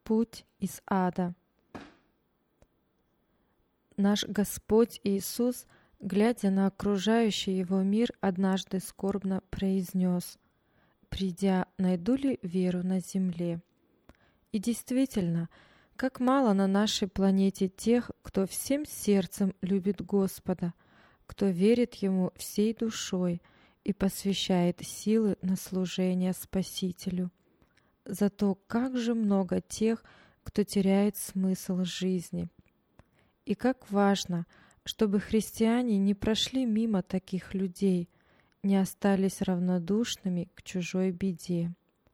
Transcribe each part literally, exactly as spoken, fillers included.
путь из ада. Наш Господь Иисус, глядя на окружающий Его мир, однажды скорбно произнес: «Придя, найду ли веру на земле?» И действительно, как мало на нашей планете тех, кто всем сердцем любит Господа, кто верит Ему всей душой и посвящает силы на служение Спасителю. Зато как же много тех, кто теряет смысл жизни. И как важно, чтобы христиане не прошли мимо таких людей, не остались равнодушными к чужой беде.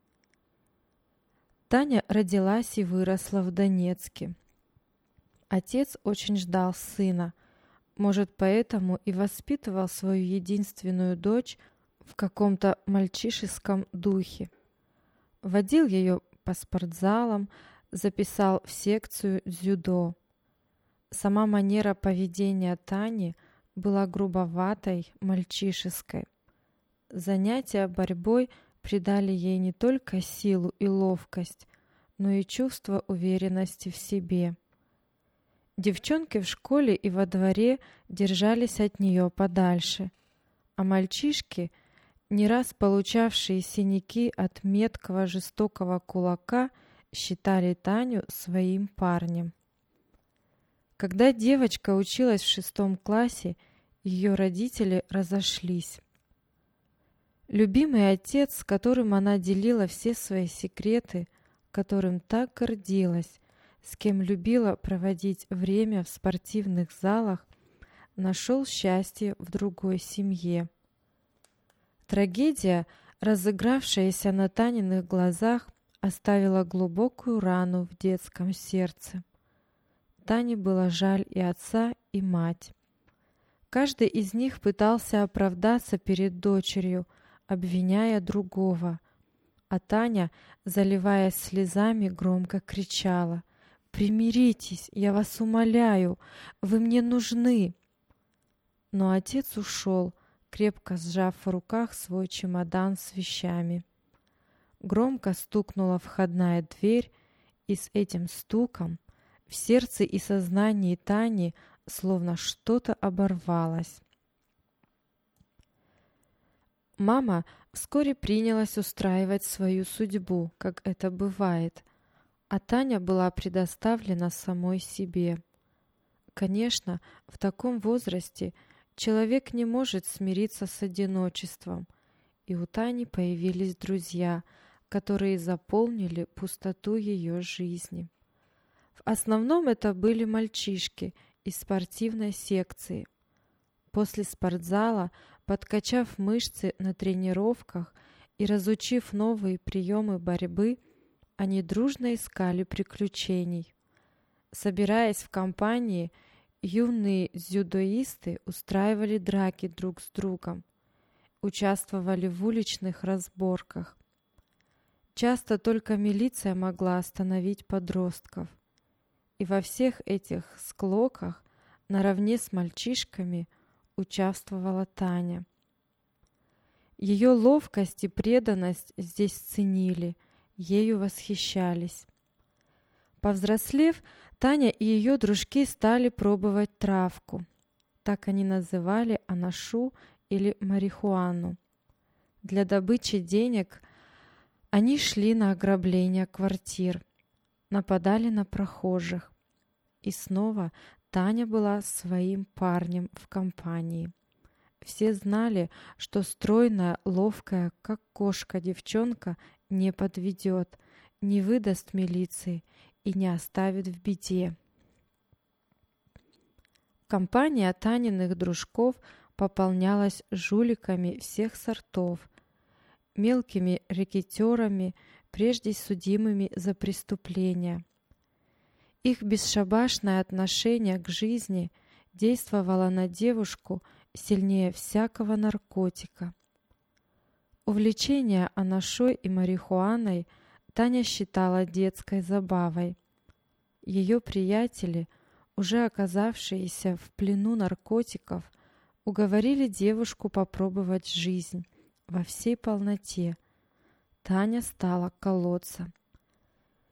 Таня родилась и выросла в Донецке. Отец очень ждал сына, может, поэтому и воспитывал свою единственную дочь в каком-то мальчишеском духе. Водил ее по спортзалам, записал в секцию дзюдо. Сама манера поведения Тани была грубоватой, мальчишеской. Занятия борьбой придали ей не только силу и ловкость, но и чувство уверенности в себе. Девчонки в школе и во дворе держались от нее подальше, а мальчишки, не раз получавшие синяки от меткого жестокого кулака, считали Таню своим парнем. Когда девочка училась в шестом классе, ее родители разошлись. Любимый отец, с которым она делила все свои секреты, которым так гордилась, с кем любила проводить время в спортивных залах, нашел счастье в другой семье. Трагедия, разыгравшаяся на Таниных глазах, оставила глубокую рану в детском сердце. Тане было жаль и отца, и мать. Каждый из них пытался оправдаться перед дочерью, обвиняя другого, а Таня, заливаясь слезами, громко кричала: «Примиритесь, я вас умоляю, вы мне нужны!» Но отец ушел, крепко сжав в руках свой чемодан с вещами. Громко стукнула входная дверь, и с этим стуком в сердце и сознании Тани словно что-то оборвалось. Мама вскоре принялась устраивать свою судьбу, как это бывает, а Таня была предоставлена самой себе. Конечно, в таком возрасте человек не может смириться с одиночеством, и у Тани появились друзья, которые заполнили пустоту ее жизни. В основном это были мальчишки из спортивной секции. После спортзала, подкачав мышцы на тренировках и разучив новые приемы борьбы, они дружно искали приключений. Собираясь в компании, юные дзюдоисты устраивали драки друг с другом, участвовали в уличных разборках. Часто только милиция могла остановить подростков. И во всех этих склоках наравне с мальчишками участвовала Таня. Ее ловкость и преданность здесь ценили, ею восхищались. Повзрослев, Таня и ее дружки стали пробовать травку. Так они называли анашу или марихуану. Для добычи денег они шли на ограбление квартир, нападали на прохожих. И снова Таня была своим парнем в компании. Все знали, что стройная, ловкая, как кошка девчонка не подведет, не выдаст милиции и не оставит в беде. Компания Таниных дружков пополнялась жуликами всех сортов, мелкими рэкетёрами, прежде судимыми за преступления. Их бесшабашное отношение к жизни действовало на девушку сильнее всякого наркотика. Увлечение анашой и марихуаной Таня считала детской забавой. Ее приятели, уже оказавшиеся в плену наркотиков, уговорили девушку попробовать жизнь во всей полноте. Таня стала колоться.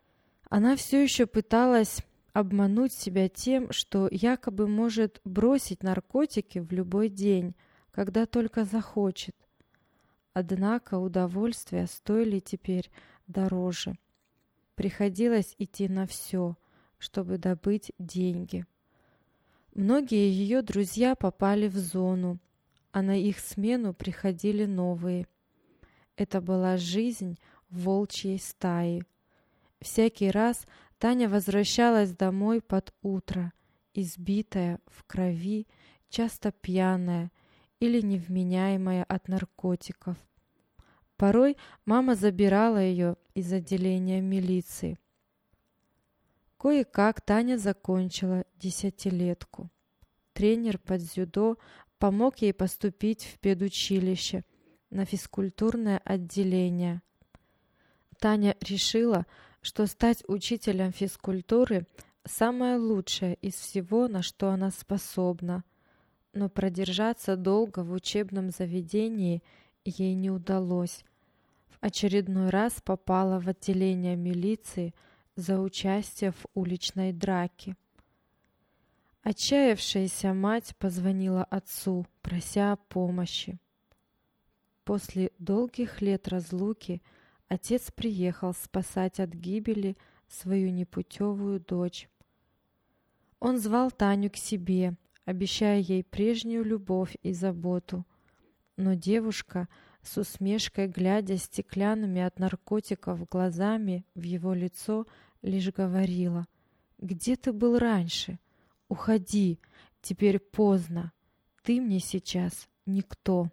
Она все еще пыталась обмануть себя тем, что якобы может бросить наркотики в любой день, когда только захочет. Однако удовольствия стоили теперь дороже. Приходилось идти на все, чтобы добыть деньги. Многие ее друзья попали в зону, а на их смену приходили новые. Это была жизнь волчьей стаи. Всякий раз Таня возвращалась домой под утро, избитая, в крови, часто пьяная или невменяемая от наркотиков. Порой мама забирала ее из отделения милиции. Кое-как Таня закончила десятилетку. Тренер по дзюдо помог ей поступить в педучилище на физкультурное отделение. Таня решила, что стать учителем физкультуры самое лучшее из всего, на что она способна, но продержаться долго в учебном заведении ей не удалось. В очередной раз попала в отделение милиции за участие в уличной драке. Отчаявшаяся мать позвонила отцу, прося о помощи. После долгих лет разлуки отец приехал спасать от гибели свою непутевую дочь. Он звал Таню к себе, обещая ей прежнюю любовь и заботу. Но девушка, с усмешкой глядя стеклянными от наркотиков глазами в его лицо, лишь говорила: «Где ты был раньше? Уходи, теперь поздно. Ты мне сейчас никто».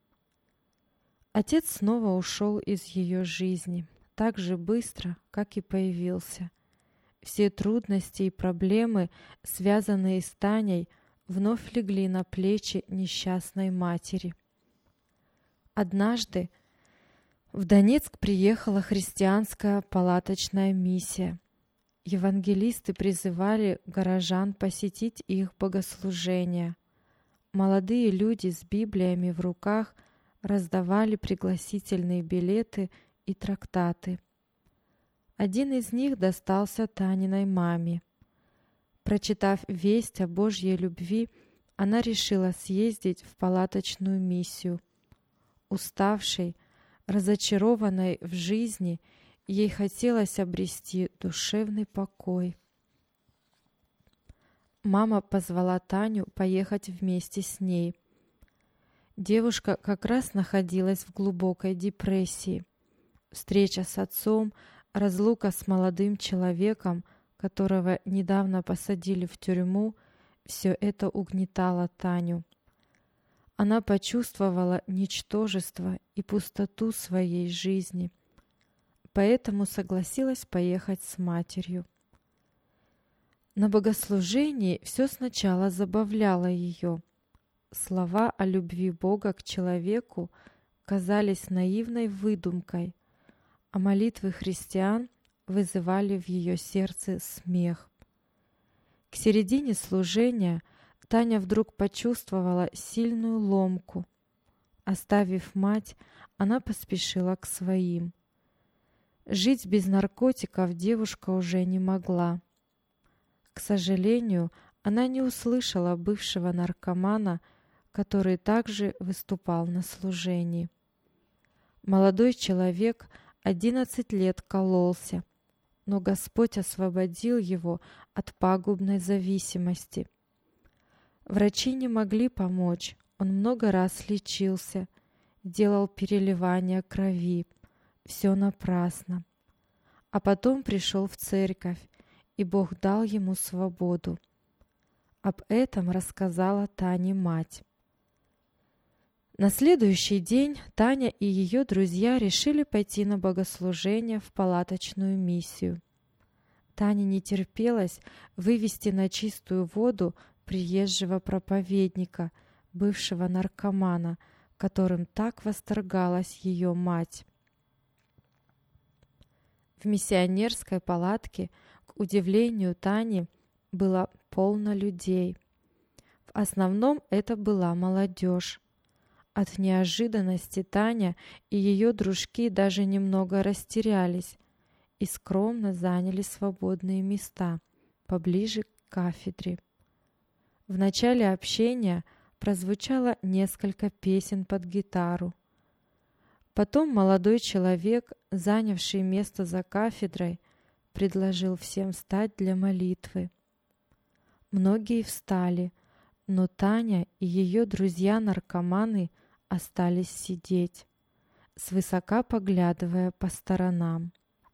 Отец снова ушел из ее жизни, так же быстро, как и появился. Все трудности и проблемы, связанные с Таней, вновь легли на плечи несчастной матери. Однажды в Донецк приехала христианская палаточная миссия. Евангелисты призывали горожан посетить их богослужения. Молодые люди с Библиями в руках раздавали пригласительные билеты и трактаты. Один из них достался Таниной маме. Прочитав весть о Божьей любви, она решила съездить в палаточную миссию. Уставшей, разочарованной в жизни, ей хотелось обрести душевный покой. Мама позвала Таню поехать вместе с ней. Девушка как раз находилась в глубокой депрессии. Встреча с отцом, разлука с молодым человеком, которого недавно посадили в тюрьму, все это угнетало Таню. Она почувствовала ничтожество и пустоту своей жизни, поэтому согласилась поехать с матерью. На богослужении все сначала забавляло ее. Слова о любви Бога к человеку казались наивной выдумкой, а молитвы христиан вызывали в ее сердце смех. К середине служения Таня вдруг почувствовала сильную ломку. Оставив мать, она поспешила к своим. Жить без наркотиков девушка уже не могла. К сожалению, она не услышала бывшего наркомана, который также выступал на служении. Молодой человек одиннадцать лет кололся, но Господь освободил его от пагубной зависимости. Врачи не могли помочь, он много раз лечился, делал переливания крови, все напрасно. А потом пришел в церковь, и Бог дал ему свободу. Об этом рассказала Тане мать. На следующий день Таня и ее друзья решили пойти на богослужение в палаточную миссию. Тане не терпелось вывести на чистую воду приезжего проповедника, бывшего наркомана, которым так восторгалась ее мать. В миссионерской палатке, к удивлению Тани, было полно людей. В основном это была молодежь. От неожиданности Таня и ее дружки даже немного растерялись. и скромно заняли свободные места поближе к кафедре. В начале общения прозвучало несколько песен под гитару. Потом молодой человек, занявший место за кафедрой, предложил всем встать для молитвы. Многие встали, но Таня и ее друзья-наркоманы остались сидеть, свысока поглядывая по сторонам.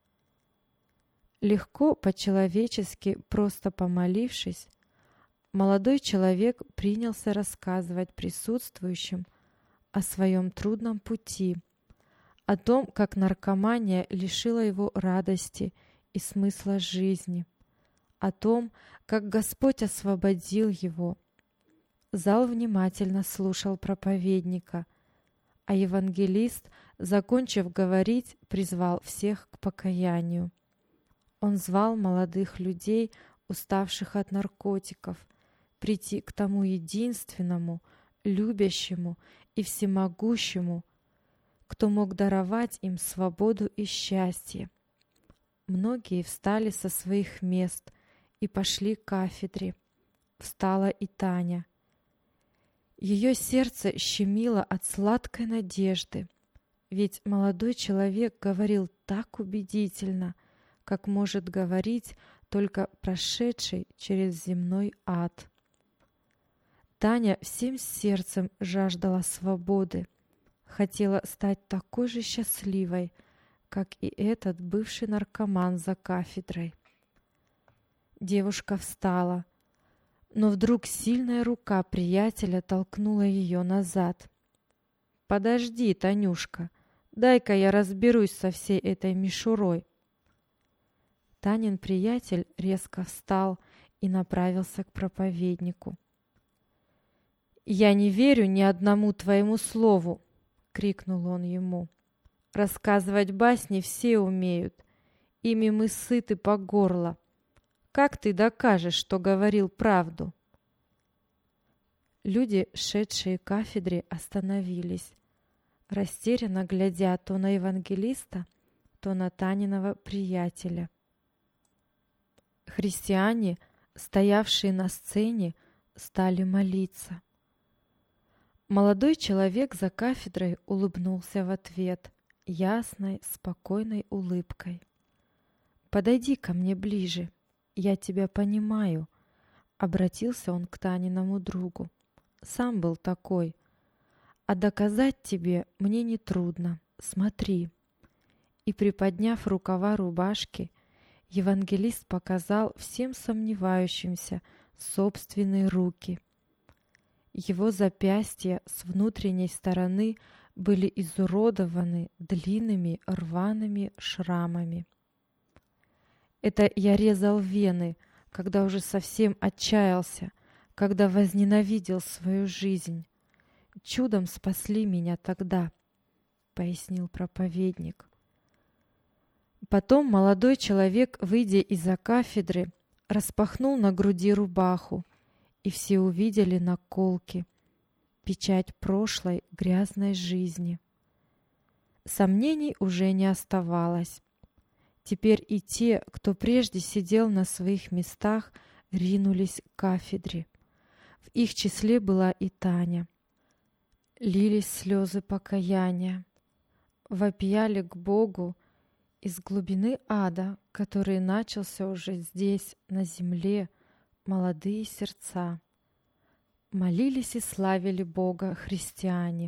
Легко, по-человечески, просто помолившись, молодой человек принялся рассказывать присутствующим о своем трудном пути, о том, как наркомания лишила его радости и смысла жизни, о том, как Господь освободил его. Зал внимательно слушал проповедника, а евангелист, закончив говорить, призвал всех к покаянию. Он звал молодых людей, уставших от наркотиков, прийти к тому единственному, любящему и всемогущему, кто мог даровать им свободу и счастье. Многие встали со своих мест и пошли к кафедре. Встала и Таня. Ее сердце щемило от сладкой надежды, ведь молодой человек говорил так убедительно, как может говорить только прошедший через земной ад. Таня всем сердцем жаждала свободы, хотела стать такой же счастливой, как и этот бывший наркоман за кафедрой. Девушка встала, но вдруг сильная рука приятеля толкнула ее назад. «Подожди, Танюшка, дай-ка я разберусь со всей этой мишурой». Танин приятель резко встал и направился к проповеднику. «Я не верю ни одному твоему слову!» — крикнул он ему. «Рассказывать басни все умеют, ими мы сыты по горло. Как ты докажешь, что говорил правду?» Люди, шедшие к кафедре, остановились, растерянно глядя то на евангелиста, то на Таниного приятеля. Христиане, стоявшие на сцене, стали молиться. Молодой человек за кафедрой улыбнулся в ответ ясной, спокойной улыбкой. «Подойди ко мне ближе, я тебя понимаю», — обратился он к Таниному другу. «Сам был такой. А доказать тебе мне нетрудно. Смотри». И, приподняв рукава рубашки, евангелист показал всем сомневающимся собственные руки. Его запястья с внутренней стороны были изуродованы длинными рваными шрамами. Это я резал вены, когда уже совсем отчаялся, когда возненавидел свою жизнь. Чудом спасли меня тогда, — пояснил проповедник. Потом молодой человек, выйдя из-за кафедры, распахнул на груди рубаху, и все увидели наколки, печать прошлой грязной жизни. Сомнений уже не оставалось. Теперь и те, кто прежде сидел на своих местах, ринулись к кафедре. В их числе была и Таня. Лились слезы покаяния, вопияли к Богу из глубины ада, который начался уже здесь, на земле, молодые сердца. Молились и славили Бога христиане.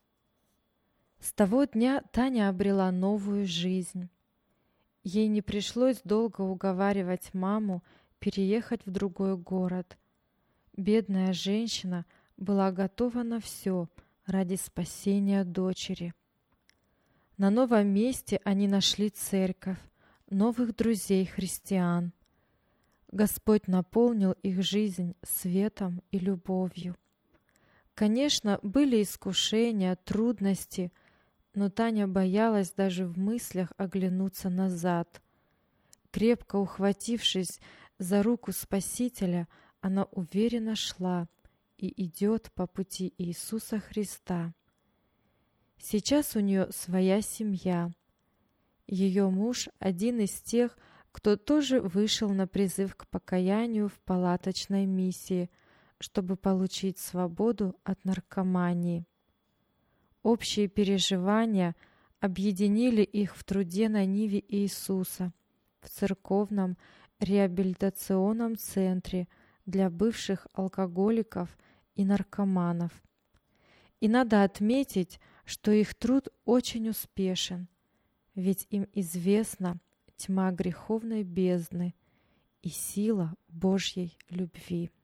С того дня Таня обрела новую жизнь. Ей не пришлось долго уговаривать маму переехать в другой город. Бедная женщина была готова на все ради спасения дочери. На новом месте они нашли церковь, новых друзей-христиан. Господь наполнил их жизнь светом и любовью. Конечно, были искушения, трудности, но Таня боялась даже в мыслях оглянуться назад. Крепко ухватившись за руку Спасителя, она уверенно шла и идет по пути Иисуса Христа. Сейчас у нее своя семья. Ее муж – один из тех, кто тоже вышел на призыв к покаянию в палаточной миссии, чтобы получить свободу от наркомании. Общие переживания объединили их в труде на ниве Иисуса, в церковном реабилитационном центре для бывших алкоголиков и наркоманов. И надо отметить, что их труд очень успешен, ведь им известна тьма греховной бездны и сила Божьей любви.